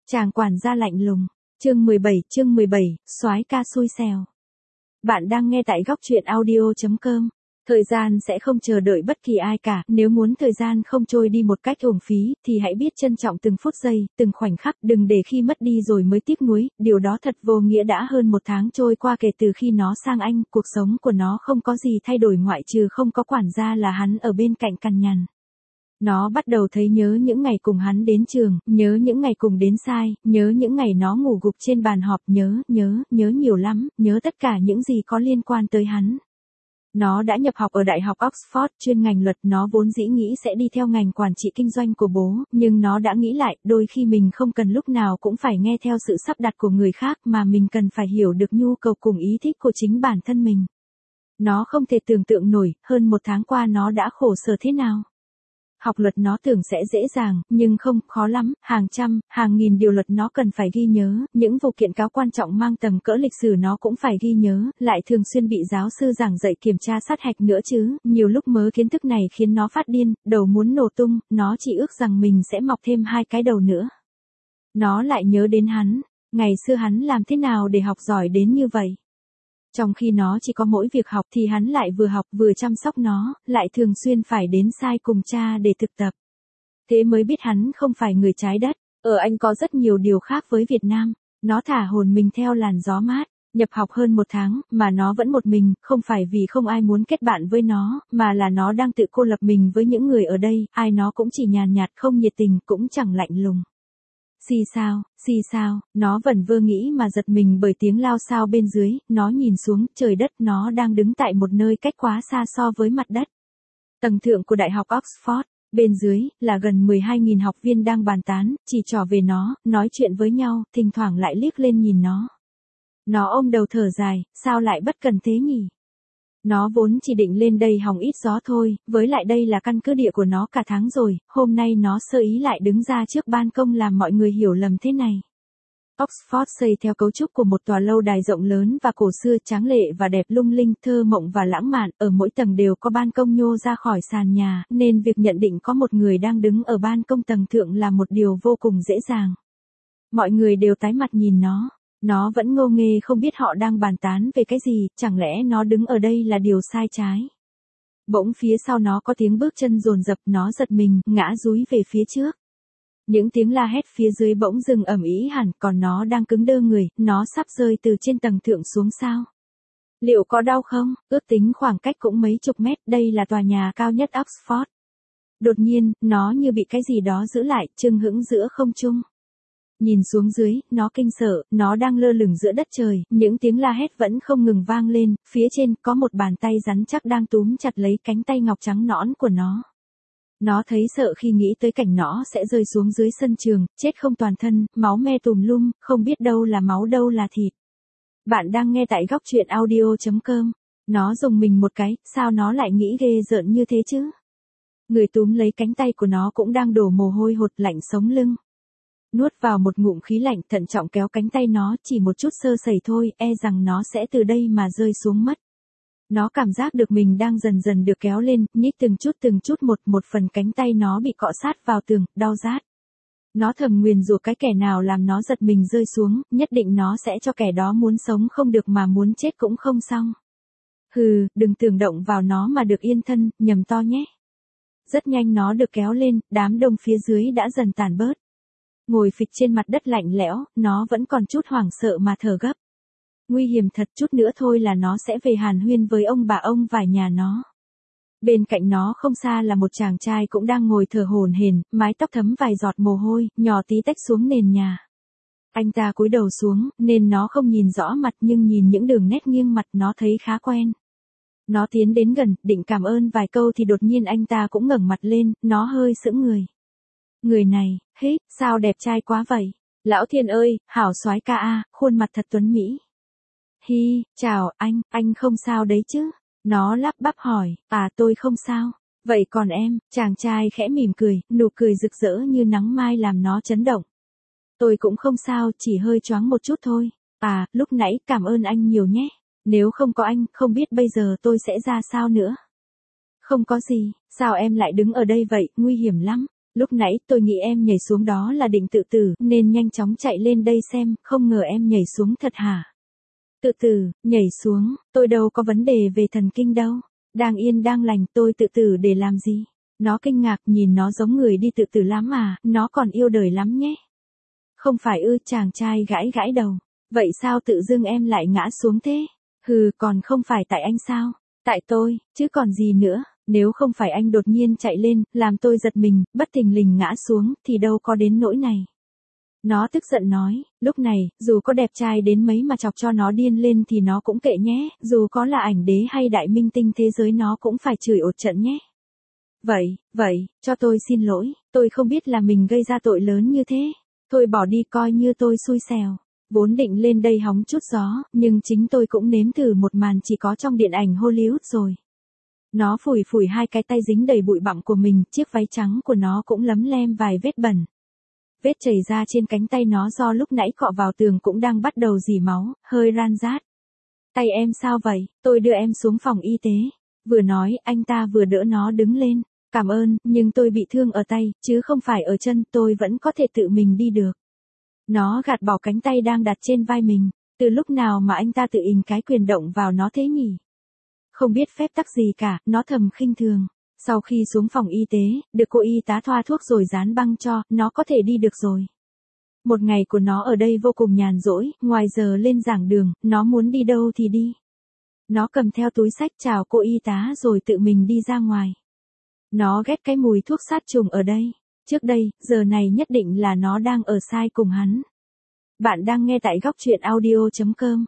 Chàng quản gia lạnh lùng. Chương 17, soái ca xui xẻo. Bạn đang nghe tại góc truyện audio.com. Thời gian sẽ không chờ đợi bất kỳ ai cả, nếu muốn thời gian không trôi đi một cách uổng phí, thì hãy biết trân trọng từng phút giây, từng khoảnh khắc, đừng để khi mất đi rồi mới tiếc nuối, điều đó thật vô nghĩa. Đã hơn 1 tháng trôi qua kể từ khi nó sang Anh, cuộc sống của nó không có gì thay đổi ngoại trừ không có quản gia là hắn ở bên cạnh cằn nhằn. Nó bắt đầu thấy nhớ những ngày cùng hắn đến trường, nhớ những ngày cùng đến sai, nhớ những ngày nó ngủ gục trên bàn họp, nhớ nhiều lắm, nhớ tất cả những gì có liên quan tới hắn. Nó đã nhập học ở Đại học Oxford, chuyên ngành luật. Nó vốn dĩ nghĩ sẽ đi theo ngành quản trị kinh doanh của bố, nhưng nó đã nghĩ lại, đôi khi mình không cần lúc nào cũng phải nghe theo sự sắp đặt của người khác, mà mình cần phải hiểu được nhu cầu cùng ý thích của chính bản thân mình. Nó không thể tưởng tượng nổi, hơn 1 tháng qua nó đã khổ sở thế nào. Học luật nó tưởng sẽ dễ dàng, nhưng không, khó lắm, hàng trăm, hàng nghìn điều luật nó cần phải ghi nhớ, những vụ kiện cáo quan trọng mang tầm cỡ lịch sử nó cũng phải ghi nhớ, lại thường xuyên bị giáo sư giảng dạy kiểm tra sát hạch nữa chứ, nhiều lúc mớ kiến thức này khiến nó phát điên, đầu muốn nổ tung, nó chỉ ước rằng mình sẽ mọc thêm 2 cái đầu nữa. Nó lại nhớ đến hắn, ngày xưa hắn làm thế nào để học giỏi đến như vậy. Trong khi nó chỉ có mỗi việc học thì hắn lại vừa học vừa chăm sóc nó, lại thường xuyên phải đến sai cùng cha để thực tập. Thế mới biết hắn không phải người trái đất, ở Anh có rất nhiều điều khác với Việt Nam. Nó thả hồn mình theo làn gió mát, nhập học hơn 1 tháng, mà nó vẫn một mình, không phải vì không ai muốn kết bạn với nó, mà là nó đang tự cô lập mình với những người ở đây, ai nó cũng chỉ nhàn nhạt không nhiệt tình, cũng chẳng lạnh lùng. Xì sao, nó vẩn vơ nghĩ mà giật mình bởi tiếng lao xao bên dưới, nó nhìn xuống, trời đất, nó đang đứng tại một nơi cách quá xa so với mặt đất. Tầng thượng của Đại học Oxford, bên dưới, là gần 12.000 học viên đang bàn tán, chỉ trò về nó, nói chuyện với nhau, thỉnh thoảng lại liếc lên nhìn nó. Nó ôm đầu thở dài, sao lại bất cần thế nhỉ? Nó vốn chỉ định lên đây hóng ít gió thôi, với lại đây là căn cứ địa của nó cả tháng rồi, hôm nay nó sơ ý lại đứng ra trước ban công làm mọi người hiểu lầm thế này. Oxford xây theo cấu trúc của một tòa lâu đài rộng lớn và cổ xưa, tráng lệ và đẹp lung linh, thơ mộng và lãng mạn, ở mỗi tầng đều có ban công nhô ra khỏi sàn nhà, nên việc nhận định có một người đang đứng ở ban công tầng thượng là một điều vô cùng dễ dàng. Mọi người đều tái mặt nhìn nó. Nó vẫn ngô nghê không biết họ đang bàn tán về cái gì, chẳng lẽ nó đứng ở đây là điều sai trái. Bỗng phía sau nó có tiếng bước chân dồn dập, nó giật mình, ngã dúi về phía trước. Những tiếng la hét phía dưới bỗng dừng ầm ĩ hẳn, còn nó đang cứng đơ người, nó sắp rơi từ trên tầng thượng xuống sao. Liệu có đau không? Ước tính khoảng cách cũng mấy chục mét, đây là tòa nhà cao nhất Oxford. Đột nhiên, nó như bị cái gì đó giữ lại, chưng hững giữa không trung. Nhìn xuống dưới, nó kinh sợ, nó đang lơ lửng giữa đất trời, những tiếng la hét vẫn không ngừng vang lên, phía trên có một bàn tay rắn chắc đang túm chặt lấy cánh tay ngọc trắng nõn của nó. Nó thấy sợ khi nghĩ tới cảnh nó sẽ rơi xuống dưới sân trường, chết không toàn thân, máu me tùm lum, không biết đâu là máu đâu là thịt. Bạn đang nghe tại góc truyện audio.com. Nó rùng mình một cái, sao nó lại nghĩ ghê rợn như thế chứ? Người túm lấy cánh tay của nó cũng đang đổ mồ hôi hột, lạnh sống lưng. Nuốt vào một ngụm khí lạnh, thận trọng kéo cánh tay nó, chỉ một chút sơ sẩy thôi, e rằng nó sẽ từ đây mà rơi xuống mất. Nó cảm giác được mình đang dần dần được kéo lên, nhích từng chút một phần cánh tay nó bị cọ sát vào tường, đau rát. Nó thầm nguyền rủa cái kẻ nào làm nó giật mình rơi xuống, nhất định nó sẽ cho kẻ đó muốn sống không được mà muốn chết cũng không xong. Hừ, đừng tưởng động vào nó mà được yên thân, nhầm to nhé. Rất nhanh nó được kéo lên, đám đông phía dưới đã dần tàn bớt. Ngồi phịch trên mặt đất lạnh lẽo, nó vẫn còn chút hoảng sợ mà thở gấp. Nguy hiểm thật, chút nữa thôi là nó sẽ về hàn huyên với ông bà ông vài nhà nó. Bên cạnh nó không xa là một chàng trai cũng đang ngồi thở hổn hển, mái tóc thấm vài giọt mồ hôi, nhỏ tí tách xuống nền nhà. Anh ta cúi đầu xuống, nên nó không nhìn rõ mặt, nhưng nhìn những đường nét nghiêng mặt nó thấy khá quen. Nó tiến đến gần, định cảm ơn vài câu thì đột nhiên anh ta cũng ngẩng mặt lên, nó hơi sững người. Người này, sao đẹp trai quá vậy? Lão Thiên ơi, hảo soái ca a, khuôn mặt thật tuấn mỹ. Chào anh không sao đấy chứ? Nó lắp bắp hỏi, tôi không sao. Vậy còn em? Chàng trai khẽ mỉm cười, nụ cười rực rỡ như nắng mai làm nó chấn động. Tôi cũng không sao, chỉ hơi choáng một chút thôi. Lúc nãy cảm ơn anh nhiều nhé. Nếu không có anh, không biết bây giờ tôi sẽ ra sao nữa. Không có gì, sao em lại đứng ở đây vậy, nguy hiểm lắm. Lúc nãy tôi nghĩ em nhảy xuống đó là định tự tử, nên nhanh chóng chạy lên đây xem, không ngờ em nhảy xuống thật hả? Tự tử, nhảy xuống, tôi đâu có vấn đề về thần kinh đâu. Đang yên đang lành, tôi tự tử để làm gì? Nó kinh ngạc, nhìn nó giống người đi tự tử lắm à, nó còn yêu đời lắm nhé. Không phải ư, chàng trai gãi gãi đầu. Vậy sao tự dưng em lại ngã xuống thế? Hừ, còn không phải tại anh sao? Tại tôi, chứ còn gì nữa. Nếu không phải anh đột nhiên chạy lên, làm tôi giật mình, bất thình lình ngã xuống, thì đâu có đến nỗi này. Nó tức giận nói, lúc này, dù có đẹp trai đến mấy mà chọc cho nó điên lên thì nó cũng kệ nhé, dù có là ảnh đế hay đại minh tinh thế giới nó cũng phải chửi ột trận nhé. Vậy, cho tôi xin lỗi, tôi không biết là mình gây ra tội lớn như thế. Thôi bỏ đi, coi như tôi xui xẻo. Vốn định lên đây hóng chút gió, nhưng chính tôi cũng nếm thử một màn chỉ có trong điện ảnh Hollywood rồi. Nó phủi phủi hai cái tay dính đầy bụi bặm của mình, chiếc váy trắng của nó cũng lấm lem vài vết bẩn. Vết chảy ra trên cánh tay nó do lúc nãy cọ vào tường cũng đang bắt đầu rỉ máu, hơi ran rát. Tay em sao vậy, tôi đưa em xuống phòng y tế. Vừa nói, anh ta vừa đỡ nó đứng lên. Cảm ơn, nhưng tôi bị thương ở tay, chứ không phải ở chân, tôi vẫn có thể tự mình đi được. Nó gạt bỏ cánh tay đang đặt trên vai mình. Từ lúc nào mà anh ta tự ình cái quyền động vào nó thế nhỉ? Không biết phép tắc gì cả, nó thầm khinh thường. Sau khi xuống phòng y tế, được cô y tá thoa thuốc rồi dán băng cho, nó có thể đi được rồi. Một ngày của nó ở đây vô cùng nhàn rỗi, ngoài giờ lên giảng đường, nó muốn đi đâu thì đi. Nó cầm theo túi xách chào cô y tá rồi tự mình đi ra ngoài. Nó ghét cái mùi thuốc sát trùng ở đây. Trước đây, giờ này nhất định là nó đang ở sai cùng hắn. Bạn đang nghe tại góc truyện audio.com.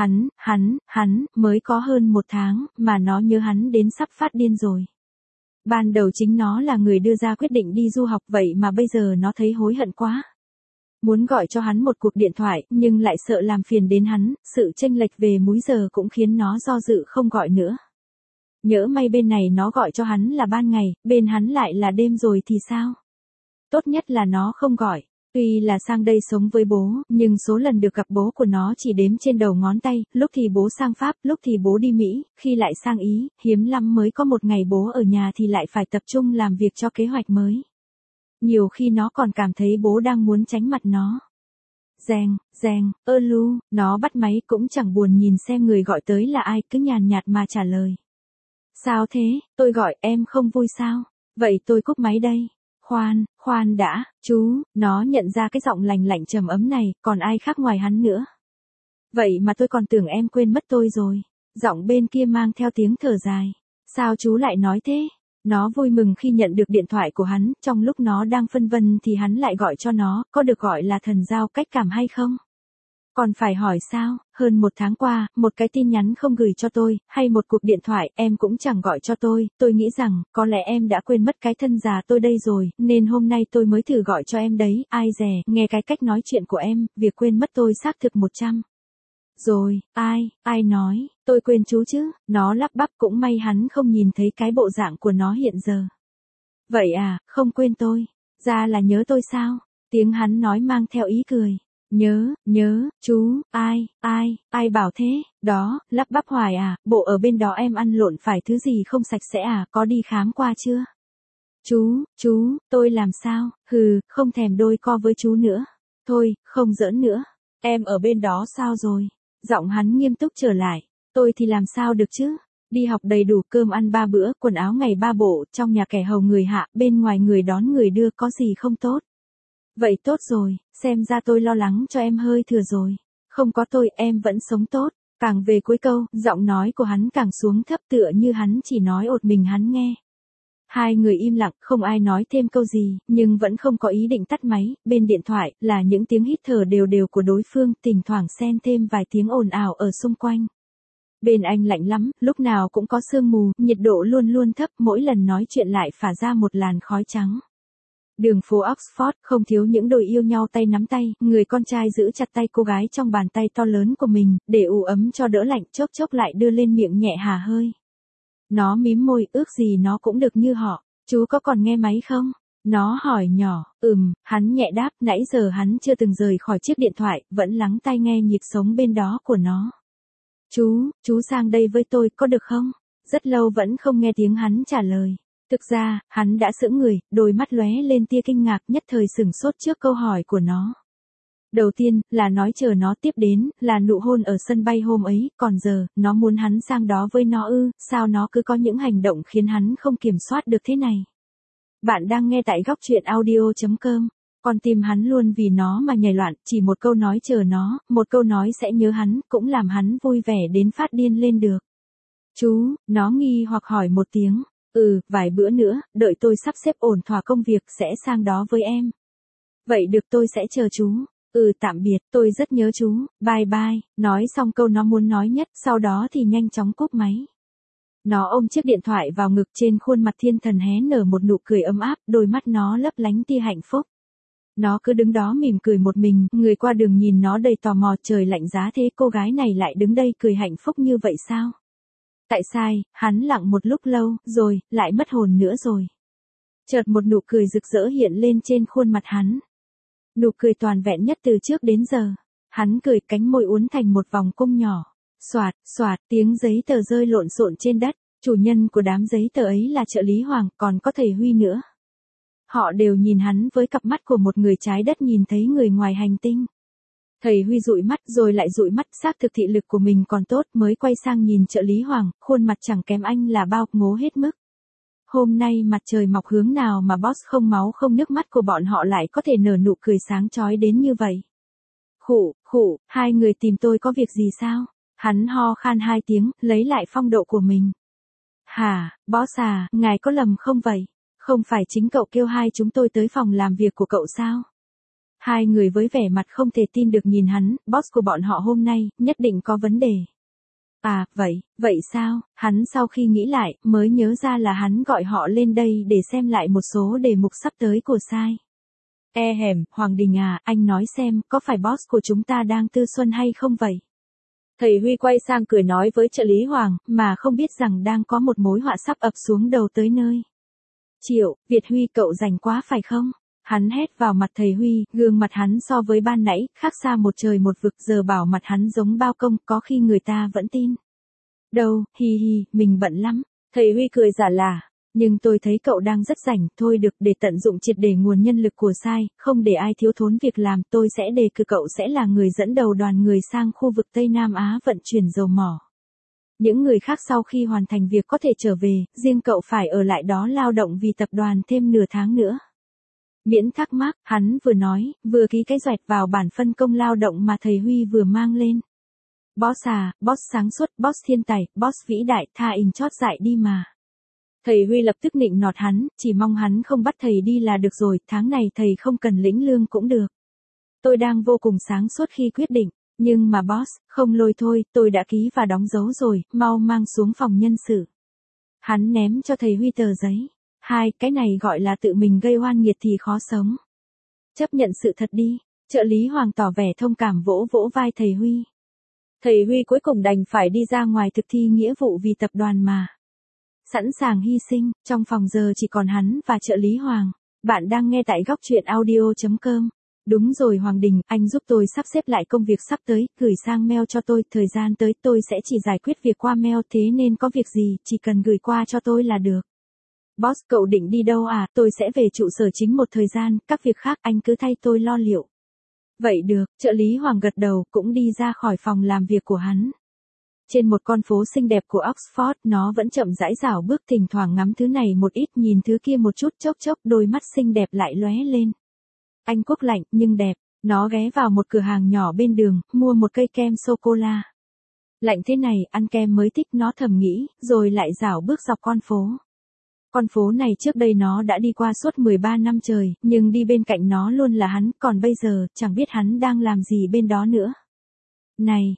Hắn, mới có hơn 1 tháng, mà nó nhớ hắn đến sắp phát điên rồi. Ban đầu chính nó là người đưa ra quyết định đi du học vậy mà bây giờ nó thấy hối hận quá. Muốn gọi cho hắn một cuộc điện thoại, nhưng lại sợ làm phiền đến hắn, sự chênh lệch về múi giờ cũng khiến nó do dự không gọi nữa. Nhỡ may bên này nó gọi cho hắn là ban ngày, bên hắn lại là đêm rồi thì sao? Tốt nhất là nó không gọi. Tuy là sang đây sống với bố, nhưng số lần được gặp bố của nó chỉ đếm trên đầu ngón tay, lúc thì bố sang Pháp, lúc thì bố đi Mỹ, khi lại sang Ý, hiếm lắm mới có một ngày bố ở nhà thì lại phải tập trung làm việc cho kế hoạch mới. Nhiều khi nó còn cảm thấy bố đang muốn tránh mặt nó. Reng, lu, nó bắt máy cũng chẳng buồn nhìn xem người gọi tới là ai, cứ nhàn nhạt mà trả lời. Sao thế, tôi gọi em không vui sao? Vậy tôi cúp máy đây. Khoan đã, chú, nó nhận ra cái giọng lành lạnh trầm ấm này, còn ai khác ngoài hắn nữa. Vậy mà tôi còn tưởng em quên mất tôi rồi. Giọng bên kia mang theo tiếng thở dài. Sao chú lại nói thế? Nó vui mừng khi nhận được điện thoại của hắn, trong lúc nó đang phân vân thì hắn lại gọi cho nó, có được gọi là thần giao cách cảm hay không? Còn phải hỏi sao, hơn 1 tháng qua, một cái tin nhắn không gửi cho tôi, hay một cuộc điện thoại, em cũng chẳng gọi cho tôi nghĩ rằng, có lẽ em đã quên mất cái thân già tôi đây rồi, nên hôm nay tôi mới thử gọi cho em đấy, ai dè, nghe cái cách nói chuyện của em, việc quên mất tôi xác thực 100. Rồi, ai nói, tôi quên chú chứ, nó lắp bắp cũng may hắn không nhìn thấy cái bộ dạng của nó hiện giờ. Vậy à, không quên tôi, ra là nhớ tôi sao, tiếng hắn nói mang theo ý cười. Nhớ, chú, ai bảo thế, đó, lắp bắp hoài à, bộ ở bên đó em ăn lộn phải thứ gì không sạch sẽ à, có đi khám qua chưa? Chú, tôi làm sao, không thèm đôi co với chú nữa. Thôi, không giỡn nữa, em ở bên đó sao rồi? Giọng hắn nghiêm túc trở lại, tôi thì làm sao được chứ? Đi học đầy đủ, cơm ăn 3 bữa, quần áo ngày 3 bộ, trong nhà kẻ hầu người hạ, bên ngoài người đón người đưa, có gì không tốt? Vậy tốt rồi, xem ra tôi lo lắng cho em hơi thừa rồi. Không có tôi, em vẫn sống tốt. Càng về cuối câu, giọng nói của hắn càng xuống thấp tựa như hắn chỉ nói ột mình hắn nghe. Hai người im lặng, không ai nói thêm câu gì, nhưng vẫn không có ý định tắt máy. Bên điện thoại, là những tiếng hít thở đều đều của đối phương, thỉnh thoảng xen thêm vài tiếng ồn ào ở xung quanh. Bên anh lạnh lắm, lúc nào cũng có sương mù, nhiệt độ luôn luôn thấp, mỗi lần nói chuyện lại phả ra một làn khói trắng. Đường phố Oxford, không thiếu những đôi yêu nhau tay nắm tay, người con trai giữ chặt tay cô gái trong bàn tay to lớn của mình, để ủ ấm cho đỡ lạnh, chốc chốc lại đưa lên miệng nhẹ hà hơi. Nó mím môi, ước gì nó cũng được như họ. Chú có còn nghe máy không? Nó hỏi nhỏ, hắn nhẹ đáp, nãy giờ hắn chưa từng rời khỏi chiếc điện thoại, vẫn lắng tai nghe nhịp sống bên đó của nó. Chú sang đây với tôi, có được không? Rất lâu vẫn không nghe tiếng hắn trả lời. Thực ra, hắn đã sững người, đôi mắt lóe lên tia kinh ngạc, nhất thời sửng sốt trước câu hỏi của nó. Đầu tiên, là nói chờ nó, tiếp đến, là nụ hôn ở sân bay hôm ấy, còn giờ, nó muốn hắn sang đó với nó ư, sao nó cứ có những hành động khiến hắn không kiểm soát được thế này. Bạn đang nghe tại góc truyện audio.com. Con tim hắn luôn vì nó mà nhảy loạn, chỉ một câu nói chờ nó, một câu nói sẽ nhớ hắn, cũng làm hắn vui vẻ đến phát điên lên được. Chú, nó nghi hoặc hỏi một tiếng. Vài bữa nữa, đợi tôi sắp xếp ổn thỏa công việc sẽ sang đó với em. Vậy được, tôi sẽ chờ chú. Tạm biệt, tôi rất nhớ chú, bye bye. Nói xong câu nó muốn nói nhất, sau đó thì nhanh chóng cúp máy. Nó ôm chiếc điện thoại vào ngực, trên khuôn mặt thiên thần hé nở một nụ cười ấm áp, đôi mắt nó lấp lánh tia hạnh phúc. Nó cứ đứng đó mỉm cười một mình, người qua đường nhìn nó đầy tò mò, trời lạnh giá thế, cô gái này lại đứng đây cười hạnh phúc như vậy sao? Tại sao? Hắn lặng một lúc lâu, rồi, lại mất hồn nữa rồi. Chợt một nụ cười rực rỡ hiện lên trên khuôn mặt hắn. Nụ cười toàn vẹn nhất từ trước đến giờ. Hắn cười, cánh môi uốn thành một vòng cung nhỏ. Xoạt, xoạt, tiếng giấy tờ rơi lộn xộn trên đất. Chủ nhân của đám giấy tờ ấy là trợ lý Hoàng, còn có thầy Huy nữa. Họ đều nhìn hắn với cặp mắt của một người trái đất nhìn thấy người ngoài hành tinh. Thầy Huy dụi mắt rồi lại dụi mắt, xác thực thị lực của mình còn tốt, mới quay sang nhìn trợ lý Hoàng, khuôn mặt chẳng kém anh là bao, ngố hết mức. Hôm nay mặt trời mọc hướng nào mà boss không máu không nước mắt của bọn họ lại có thể nở nụ cười sáng chói đến như vậy. Khụ, hai người tìm tôi có việc gì sao? Hắn ho khan hai tiếng, lấy lại phong độ của mình. Hả, boss à, ngài có lầm không vậy? Không phải chính cậu kêu hai chúng tôi tới phòng làm việc của cậu sao? Hai người với vẻ mặt không thể tin được nhìn hắn, boss của bọn họ hôm nay, nhất định có vấn đề. À, vậy sao? Hắn sau khi nghĩ lại, mới nhớ ra là hắn gọi họ lên đây để xem lại một số đề mục sắp tới của sai. Hoàng Đình à, anh nói xem, có phải boss của chúng ta đang tư xuân hay không vậy? Thầy Huy quay sang cười nói với trợ lý Hoàng, mà không biết rằng đang có một mối họa sắp ập xuống đầu tới nơi. Triệu, Việt Huy cậu rảnh quá phải không? Hắn hét vào mặt thầy Huy, gương mặt hắn so với ban nãy, khác xa một trời một vực, giờ bảo mặt hắn giống bao công, có khi người ta vẫn tin. Đâu, mình bận lắm. Thầy Huy cười giả lả, nhưng tôi thấy cậu đang rất rảnh, thôi được, để tận dụng triệt để nguồn nhân lực của sai, không để ai thiếu thốn việc làm, tôi sẽ đề cử cậu sẽ là người dẫn đầu đoàn người sang khu vực Tây Nam Á vận chuyển dầu mỏ. Những người khác sau khi hoàn thành việc có thể trở về, riêng cậu phải ở lại đó lao động vì tập đoàn thêm nửa tháng nữa. Miễn thắc mắc, hắn vừa nói, vừa ký cái xoẹt vào bản phân công lao động mà thầy Huy vừa mang lên. Boss à, boss sáng suốt, boss thiên tài, boss vĩ đại, tha in chót dại đi mà. Thầy Huy lập tức nịnh nọt hắn, chỉ mong hắn không bắt thầy đi là được rồi, tháng này thầy không cần lĩnh lương cũng được. Tôi đang vô cùng sáng suốt khi quyết định, nhưng mà boss, không lôi thôi, tôi đã ký và đóng dấu rồi, mau mang xuống phòng nhân sự. Hắn ném cho thầy Huy tờ giấy. Cái này gọi là tự mình gây oan nghiệt thì khó sống. Chấp nhận sự thật đi. Trợ lý Hoàng tỏ vẻ thông cảm vỗ vỗ vai thầy Huy. Thầy Huy cuối cùng đành phải đi ra ngoài thực thi nghĩa vụ vì tập đoàn mà. Sẵn sàng hy sinh, trong phòng giờ chỉ còn hắn và trợ lý Hoàng. Bạn đang nghe tại góc truyện audio.com. Đúng rồi Hoàng Đình, anh giúp tôi sắp xếp lại công việc sắp tới, gửi sang mail cho tôi, thời gian tới tôi sẽ chỉ giải quyết việc qua mail, thế nên có việc gì, chỉ cần gửi qua cho tôi là được. Boss, cậu định đi đâu à? Tôi sẽ về trụ sở chính một thời gian, các việc khác anh cứ thay tôi lo liệu. Vậy được, trợ lý Hoàng gật đầu, cũng đi ra khỏi phòng làm việc của hắn. Trên một con phố xinh đẹp của Oxford, nó vẫn chậm rãi rảo bước, thỉnh thoảng ngắm thứ này một ít, nhìn thứ kia một chút, chốc, đôi mắt xinh đẹp lại lóe lên. Anh Quốc lạnh, nhưng đẹp. Nó ghé vào một cửa hàng nhỏ bên đường, mua một cây kem sô-cô-la. Lạnh thế này, ăn kem mới thích, nó thầm nghĩ, rồi lại rảo bước dọc con phố. Con phố này trước đây nó đã đi qua suốt 13 năm trời, nhưng đi bên cạnh nó luôn là hắn, còn bây giờ, chẳng biết hắn đang làm gì bên đó nữa. Này,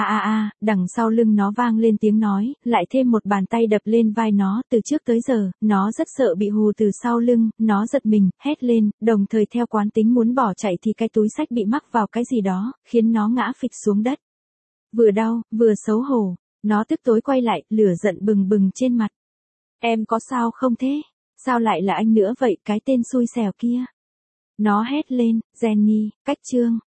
đằng sau lưng nó vang lên tiếng nói, lại thêm một bàn tay đập lên vai nó, từ trước tới giờ, nó rất sợ bị hù từ sau lưng, nó giật mình, hét lên, đồng thời theo quán tính muốn bỏ chạy thì cái túi xách bị mắc vào cái gì đó, khiến nó ngã phịch xuống đất. Vừa đau, vừa xấu hổ, nó tức tối quay lại, lửa giận bừng bừng trên mặt. Em có sao không thế? Sao lại là anh nữa vậy, cái tên xui xẻo kia? Nó hét lên, Jenny, cách chương.